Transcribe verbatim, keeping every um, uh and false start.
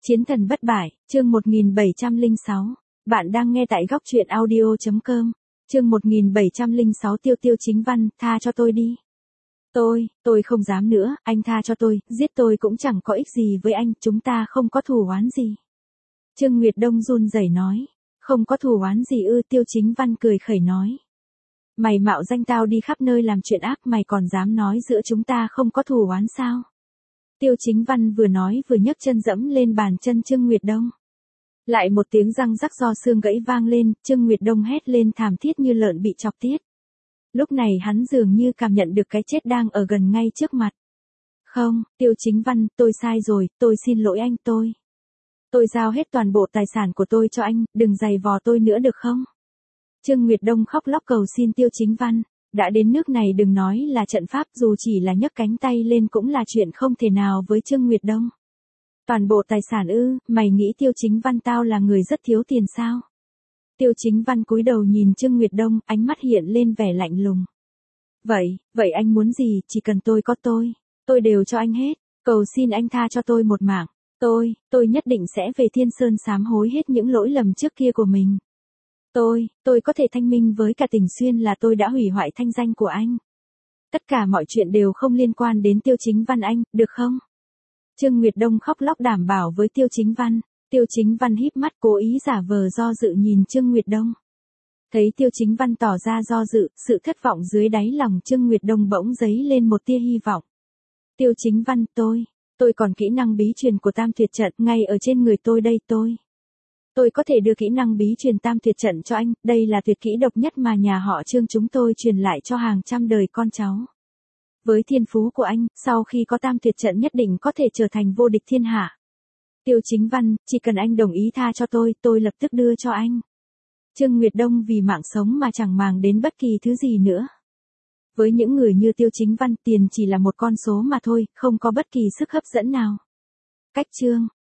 Chiến thần bất bại, chương một nghìn bảy trăm lẻ sáu. Bạn đang nghe tại góc truyện audio chấm com. Chương một nghìn bảy trăm lẻ sáu Tiêu Tiêu Chính Văn, tha cho tôi đi. Tôi, tôi không dám nữa, anh tha cho tôi, giết tôi cũng chẳng có ích gì với anh, chúng ta không có thù oán gì. Trương Nguyệt Đông run rẩy nói. Không có thù oán gì ư? Tiêu Chính Văn cười khẩy nói. Mày mạo danh tao đi khắp nơi làm chuyện ác, mày còn dám nói giữa chúng ta không có thù oán sao? Tiêu Chính Văn vừa nói vừa nhấc chân dẫm lên bàn chân Trương Nguyệt Đông. Lại một tiếng răng rắc do xương gãy vang lên, Trương Nguyệt Đông hét lên thảm thiết như lợn bị chọc tiết. Lúc này hắn dường như cảm nhận được cái chết đang ở gần ngay trước mặt. Không, Tiêu Chính Văn, tôi sai rồi, tôi xin lỗi anh tôi. Tôi giao hết toàn bộ tài sản của tôi cho anh, đừng giày vò tôi nữa được không? Trương Nguyệt Đông khóc lóc cầu xin Tiêu Chính Văn. Đã đến nước này đừng nói là trận pháp, dù chỉ là nhấc cánh tay lên cũng là chuyện không thể nào với Trương Nguyệt Đông. Toàn bộ tài sản ư? Mày nghĩ Tiêu Chính Văn tao là người rất thiếu tiền sao? Tiêu Chính Văn cúi đầu nhìn Trương Nguyệt Đông, ánh mắt hiện lên vẻ lạnh lùng. Vậy, vậy anh muốn gì? Chỉ cần tôi có tôi, tôi đều cho anh hết. Cầu xin anh tha cho tôi một mạng. Tôi, tôi nhất định sẽ về Thiên Sơn sám hối hết những lỗi lầm trước kia của mình. Tôi, tôi có thể thanh minh với cả Tình Xuyên là tôi đã hủy hoại thanh danh của anh. Tất cả mọi chuyện đều không liên quan đến Tiêu Chính Văn anh, được không? Trương Nguyệt Đông khóc lóc đảm bảo với Tiêu Chính Văn. Tiêu Chính Văn híp mắt cố ý giả vờ do dự nhìn Trương Nguyệt Đông. Thấy Tiêu Chính Văn tỏ ra do dự, sự thất vọng dưới đáy lòng Trương Nguyệt Đông bỗng dấy lên một tia hy vọng. Tiêu Chính Văn, tôi, tôi còn kỹ năng bí truyền của Tam Tuyệt Trận ngay ở trên người tôi đây tôi. Tôi có thể đưa kỹ năng bí truyền Tam Tuyệt Trận cho anh, đây là tuyệt kỹ độc nhất mà nhà họ Trương chúng tôi truyền lại cho hàng trăm đời con cháu. Với thiên phú của anh, sau khi có Tam Tuyệt Trận nhất định có thể trở thành vô địch thiên hạ. Tiêu Chính Văn, chỉ cần anh đồng ý tha cho tôi, tôi lập tức đưa cho anh. Trương Nguyệt Đông vì mạng sống mà chẳng màng đến bất kỳ thứ gì nữa. Với những người như Tiêu Chính Văn, tiền chỉ là một con số mà thôi, không có bất kỳ sức hấp dẫn nào. Cách chương